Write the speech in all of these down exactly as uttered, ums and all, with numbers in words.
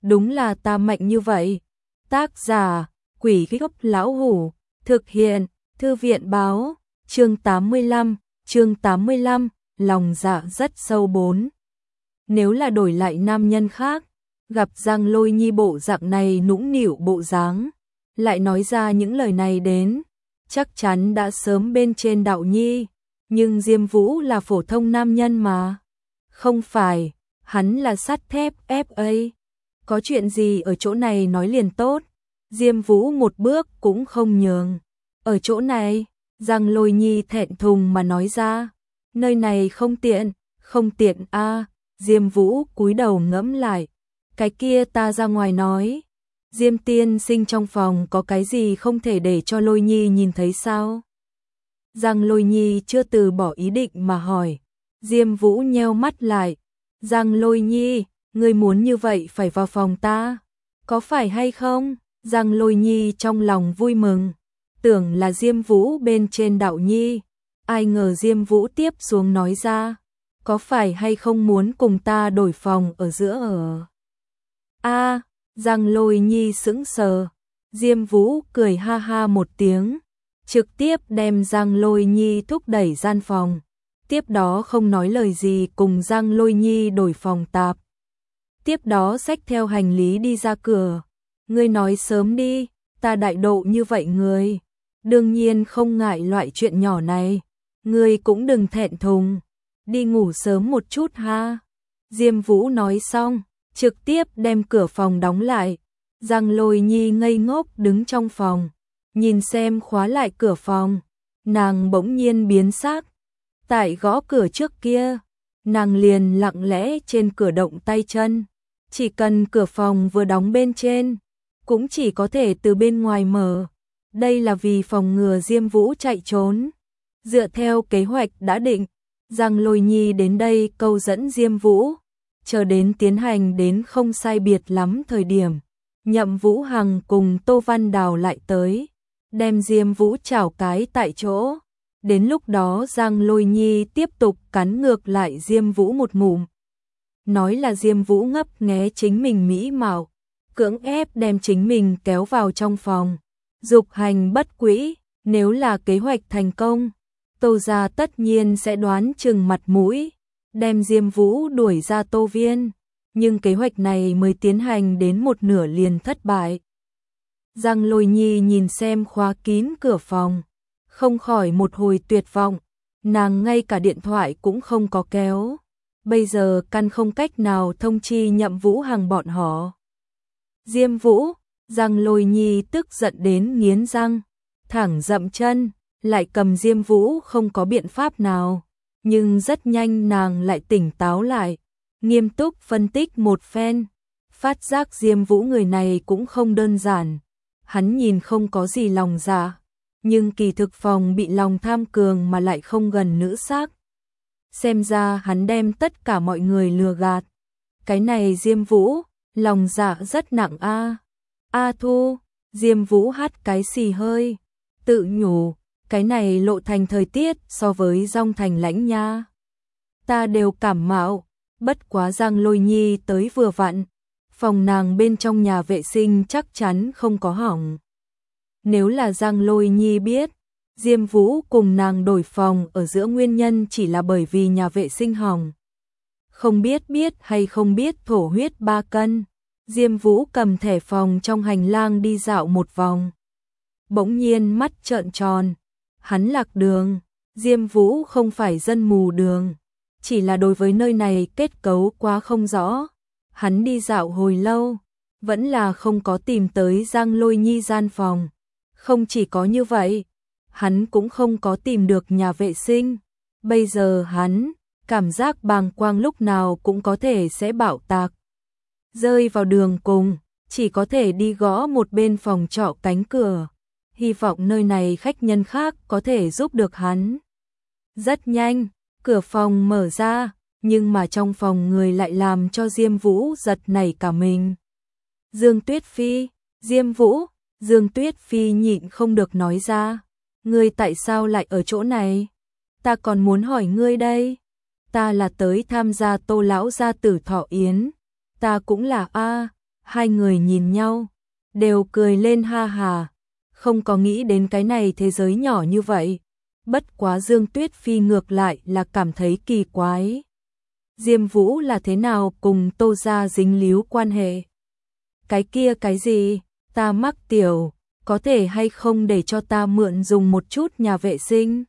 đúng là ta mạnh như vậy. Tác giả, Quỷ Gốc Lão Hủ, thực hiện, Thư viện Báo, chương tám mươi lăm, chương tám mươi lăm, lòng dạ rất sâu bốn. Nếu là đổi lại nam nhân khác, gặp Giang Lôi Nhi bộ dạng này nũng nịu bộ dáng, lại nói ra những lời này đến, chắc chắn đã sớm bên trên đạo nhi, nhưng Diêm Vũ là phổ thông nam nhân mà. Không phải, hắn là sắt thép ép a. Có chuyện gì ở chỗ này nói liền tốt. Diêm Vũ một bước cũng không nhường. Ở chỗ này, Giang Lôi Nhi thẹn thùng mà nói ra, nơi này không tiện, không tiện a. À. Diêm Vũ cúi đầu ngẫm lại, cái kia ta ra ngoài nói. Diêm tiên sinh trong phòng có cái gì không thể để cho Lôi Nhi nhìn thấy sao? Giang Lôi Nhi chưa từ bỏ ý định mà hỏi. Diêm Vũ nheo mắt lại. Giang Lôi Nhi, ngươi muốn như vậy phải vào phòng ta, có phải hay không? Giang Lôi Nhi trong lòng vui mừng, tưởng là Diêm Vũ bên trên đạo nhi, ai ngờ Diêm Vũ tiếp xuống nói ra, có phải hay không muốn cùng ta đổi phòng ở giữa ở? A, à, Giang Lôi Nhi sững sờ, Diêm Vũ cười ha ha một tiếng, trực tiếp đem Giang Lôi Nhi thúc đẩy gian phòng, tiếp đó không nói lời gì cùng Giang Lôi Nhi đổi phòng tạp. Tiếp đó xách theo hành lý đi ra cửa. Ngươi nói sớm đi, ta đại độ như vậy người, đương nhiên không ngại loại chuyện nhỏ này, ngươi cũng đừng thẹn thùng, đi ngủ sớm một chút ha. Diêm Vũ nói xong, trực tiếp đem cửa phòng đóng lại. Giang Lôi Nhi ngây ngốc đứng trong phòng, nhìn xem khóa lại cửa phòng, nàng bỗng nhiên biến sắc. Tại gõ cửa trước kia, nàng liền lặng lẽ trên cửa động tay chân, chỉ cần cửa phòng vừa đóng bên trên, cũng chỉ có thể từ bên ngoài mở. Đây là vì phòng ngừa Diêm Vũ chạy trốn. Dựa theo kế hoạch đã định, Giang Lôi Nhi đến đây câu dẫn Diêm Vũ, chờ đến tiến hành đến không sai biệt lắm thời điểm, Nhậm Vũ Hằng cùng Tô Văn Đào lại tới, đem Diêm Vũ chảo cái tại chỗ. Đến lúc đó Giang Lôi Nhi tiếp tục cắn ngược lại Diêm Vũ một ngụm. Nói là Diêm Vũ ngấp nghé chính mình mỹ mạo, cưỡng ép đem chính mình kéo vào trong phòng, dục hành bất quỹ. Nếu là kế hoạch thành công, Tô gia tất nhiên sẽ đoán chừng mặt mũi, đem Diêm Vũ đuổi ra Tô Viên, nhưng kế hoạch này mới tiến hành đến một nửa liền thất bại. Giang Lôi Nhi nhìn xem khóa kín cửa phòng, không khỏi một hồi tuyệt vọng, nàng ngay cả điện thoại cũng không có kéo, bây giờ căn không cách nào thông chi Nhậm Vũ Hằng bọn họ. Diêm Vũ, Giang Lôi Nhi tức giận đến nghiến răng, thẳng dậm chân, lại cầm Diêm Vũ không có biện pháp nào, nhưng rất nhanh nàng lại tỉnh táo lại, nghiêm túc phân tích một phen, phát giác Diêm Vũ người này cũng không đơn giản, hắn nhìn không có gì lòng dạ, nhưng kỳ thực phòng bị lòng tham cường mà lại không gần nữ sắc. Xem ra hắn đem tất cả mọi người lừa gạt. Cái này Diêm Vũ, lòng dạ rất nặng a. A Thu, Diêm Vũ hắt cái xì hơi, tự nhủ, cái này lộ thành thời tiết so với Dong Thành lãnh nha. Ta đều cảm mạo, bất quá Giang Lôi Nhi tới vừa vặn, phòng nàng bên trong nhà vệ sinh chắc chắn không có hỏng. Nếu là Giang Lôi Nhi biết, Diêm Vũ cùng nàng đổi phòng ở giữa nguyên nhân chỉ là bởi vì nhà vệ sinh hỏng. Không biết biết hay không biết thổ huyết ba cân, Diêm Vũ cầm thẻ phòng trong hành lang đi dạo một vòng. Bỗng nhiên mắt trợn tròn, hắn lạc đường, Diêm Vũ không phải dân mù đường, chỉ là đối với nơi này kết cấu quá không rõ. Hắn đi dạo hồi lâu, vẫn là không có tìm tới Giang Lôi Nhi gian phòng. Không chỉ có như vậy, hắn cũng không có tìm được nhà vệ sinh. Bây giờ hắn, cảm giác bàng quang lúc nào cũng có thể sẽ bạo tạc. Rơi vào đường cùng, chỉ có thể đi gõ một bên phòng trọ cánh cửa. Hy vọng nơi này khách nhân khác có thể giúp được hắn. Rất nhanh, cửa phòng mở ra, nhưng mà trong phòng người lại làm cho Diêm Vũ giật nảy cả mình. Dương Tuyết Phi, Diêm Vũ, Dương Tuyết Phi nhịn không được nói ra, ngươi tại sao lại ở chỗ này? Ta còn muốn hỏi ngươi đây. Ta là tới tham gia Tô lão gia tử thọ yến. Ta cũng là a, Hai người nhìn nhau, đều cười lên ha hà, không có nghĩ đến cái này thế giới nhỏ như vậy. Bất quá Dương Tuyết Phi ngược lại là cảm thấy kỳ quái. Diêm Vũ là thế nào cùng Tô gia dính líu quan hệ? Cái kia cái gì? Ta mắc tiểu, có thể hay không để cho ta mượn dùng một chút nhà vệ sinh?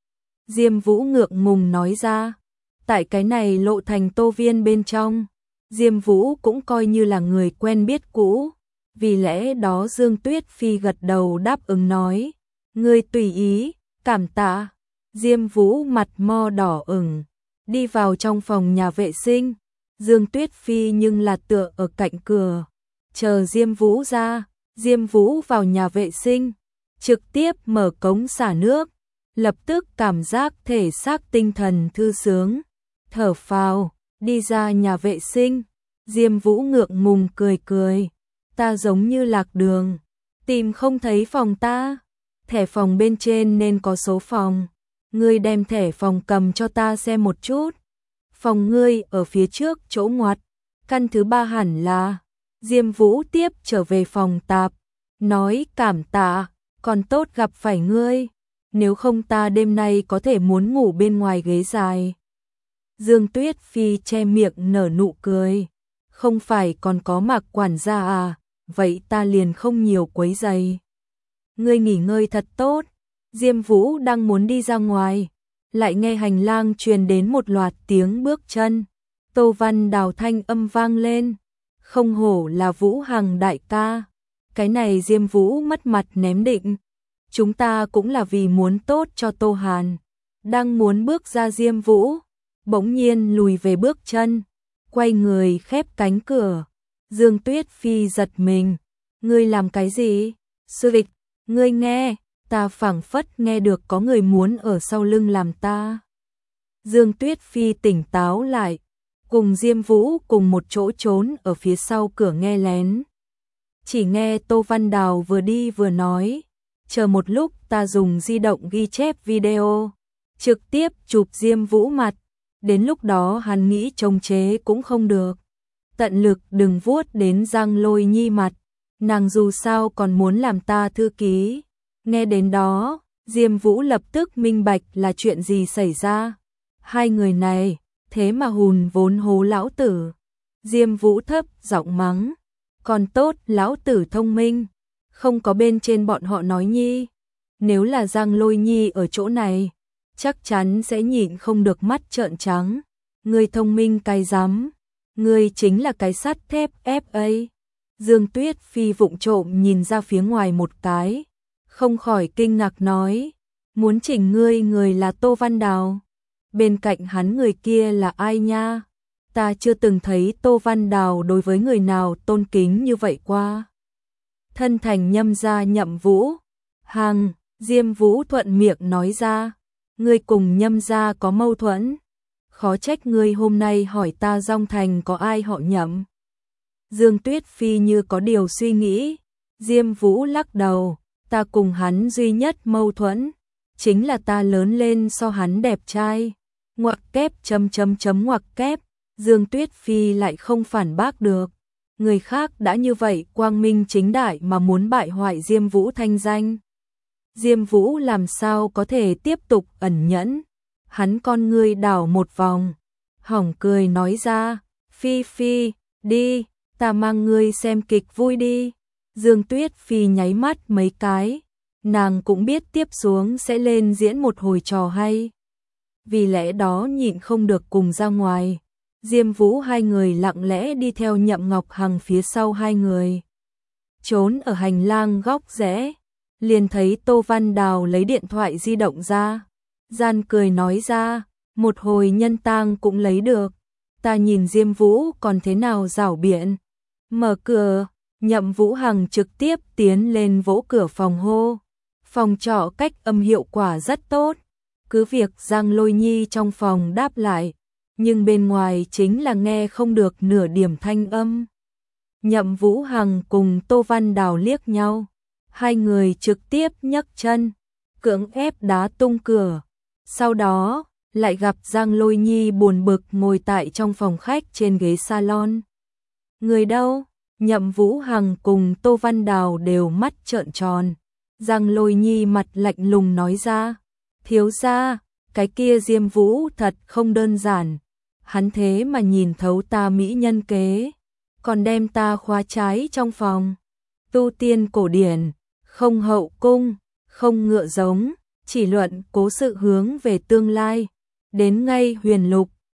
Diêm Vũ ngượng ngùng nói ra. Tại cái này lộ thành Tô Viên bên trong, Diêm Vũ cũng coi như là người quen biết cũ. Vì lẽ đó Dương Tuyết Phi gật đầu đáp ứng nói. Ngươi tùy ý, cảm tạ. Diêm Vũ mặt mo đỏ ửng, đi vào trong phòng nhà vệ sinh. Dương Tuyết Phi nhưng là tựa ở cạnh cửa, chờ Diêm Vũ ra. Diêm Vũ vào nhà vệ sinh, trực tiếp mở cống xả nước, lập tức cảm giác thể xác tinh thần thư sướng, thở phào, đi ra nhà vệ sinh. Diêm Vũ ngượng ngùng cười cười, ta giống như lạc đường, tìm không thấy phòng ta, thẻ phòng bên trên nên có số phòng, ngươi đem thẻ phòng cầm cho ta xem một chút. Phòng ngươi ở phía trước chỗ ngoặt, căn thứ ba hẳn là. Diêm Vũ tiếp trở về phòng tạp, nói cảm tạ, còn tốt gặp phải ngươi, nếu không ta đêm nay có thể muốn ngủ bên ngoài ghế dài. Dương Tuyết Phi che miệng nở nụ cười, không phải còn có Mạc quản gia à, vậy ta liền không nhiều quấy rầy. Ngươi nghỉ ngơi thật tốt. Diêm Vũ đang muốn đi ra ngoài, lại nghe hành lang truyền đến một loạt tiếng bước chân. Tô Văn Đào thanh âm vang lên, không hổ là Vũ Hằng đại ca. Cái này Diêm Vũ mất mặt ném định. Chúng ta cũng là vì muốn tốt cho Tô Hàn. Đang muốn bước ra Diêm Vũ, bỗng nhiên lùi về bước chân, quay người khép cánh cửa. Dương Tuyết Phi giật mình, ngươi làm cái gì? Sư địch, ngươi nghe, ta phảng phất nghe được có người muốn ở sau lưng làm ta. Dương Tuyết Phi tỉnh táo lại, cùng Diêm Vũ cùng một chỗ trốn ở phía sau cửa nghe lén. Chỉ nghe Tô Văn Đào vừa đi vừa nói, chờ một lúc ta dùng di động ghi chép video, trực tiếp chụp Diêm Vũ mặt, đến lúc đó hắn nghĩ chống chế cũng không được. Tận lực đừng vuốt đến Giang Lôi Nhi mặt, nàng dù sao còn muốn làm ta thư ký. Nghe đến đó, Diêm Vũ lập tức minh bạch là chuyện gì xảy ra. Hai người này, thế mà hùn vốn hố lão tử. Diêm Vũ thấp giọng mắng, còn tốt lão tử thông minh, không có bên trên bọn họ nói nhi. Nếu là Giang Lôi Nhi ở chỗ này, chắc chắn sẽ nhịn không được mắt trợn trắng. Ngươi thông minh cái rắm, ngươi chính là cái sắt thép ép a. Dương Tuyết Phi vụng trộm nhìn ra phía ngoài một cái, không khỏi kinh ngạc nói, muốn chỉnh ngươi người là Tô Văn Đào. Bên cạnh hắn người kia là ai nha? Ta chưa từng thấy Tô Văn Đào đối với người nào tôn kính như vậy qua. Thân thành Nhâm gia Nhậm Vũ. Hằng, Diêm Vũ thuận miệng nói ra, ngươi cùng Nhâm gia có mâu thuẫn. Khó trách ngươi hôm nay hỏi ta Dong Thành có ai họ Nhậm. Dương Tuyết Phi như có điều suy nghĩ. Diêm Vũ lắc đầu, ta cùng hắn duy nhất mâu thuẫn, chính là ta lớn lên so hắn đẹp trai. Ngoặc kép chấm chấm chấm ngoặc kép. Dương Tuyết Phi lại không phản bác được. Người khác đã như vậy quang minh chính đại mà muốn bại hoại Diêm Vũ thanh danh. Diêm Vũ làm sao có thể tiếp tục ẩn nhẫn. Hắn con ngươi đảo một vòng, hỏng cười nói ra, Phi Phi, đi, ta mang ngươi xem kịch vui đi. Dương Tuyết Phi nháy mắt mấy cái, nàng cũng biết tiếp xuống sẽ lên diễn một hồi trò hay. Vì lẽ đó nhịn không được cùng ra ngoài. Diêm Vũ hai người lặng lẽ đi theo Nhậm Ngọc Hằng phía sau hai người. Trốn ở hành lang góc rẽ, liền thấy Tô Văn Đào lấy điện thoại di động ra. Gian cười nói ra, một hồi nhân tang cũng lấy được. Ta nhìn Diêm Vũ còn thế nào giảo biện. Mở cửa, Nhậm Vũ Hằng trực tiếp tiến lên vỗ cửa phòng hô. Phòng trọ cách âm hiệu quả rất tốt. Cứ việc Giang Lôi Nhi trong phòng đáp lại, nhưng bên ngoài chính là nghe không được nửa điểm thanh âm. Nhậm Vũ Hằng cùng Tô Văn Đào liếc nhau. Hai người trực tiếp nhấc chân, cưỡng ép đá tung cửa. Sau đó, lại gặp Giang Lôi Nhi buồn bực ngồi tại trong phòng khách trên ghế salon. Người đâu? Nhậm Vũ Hằng cùng Tô Văn Đào đều mắt trợn tròn. Giang Lôi Nhi mặt lạnh lùng nói ra, thiếu gia, cái kia Diêm Vũ thật không đơn giản. Hắn thế mà nhìn thấu ta mỹ nhân kế, còn đem ta khóa trái trong phòng. Tu tiên cổ điển, không hậu cung, không ngựa giống, chỉ luận cố sự hướng về tương lai. Đến ngay huyền lục,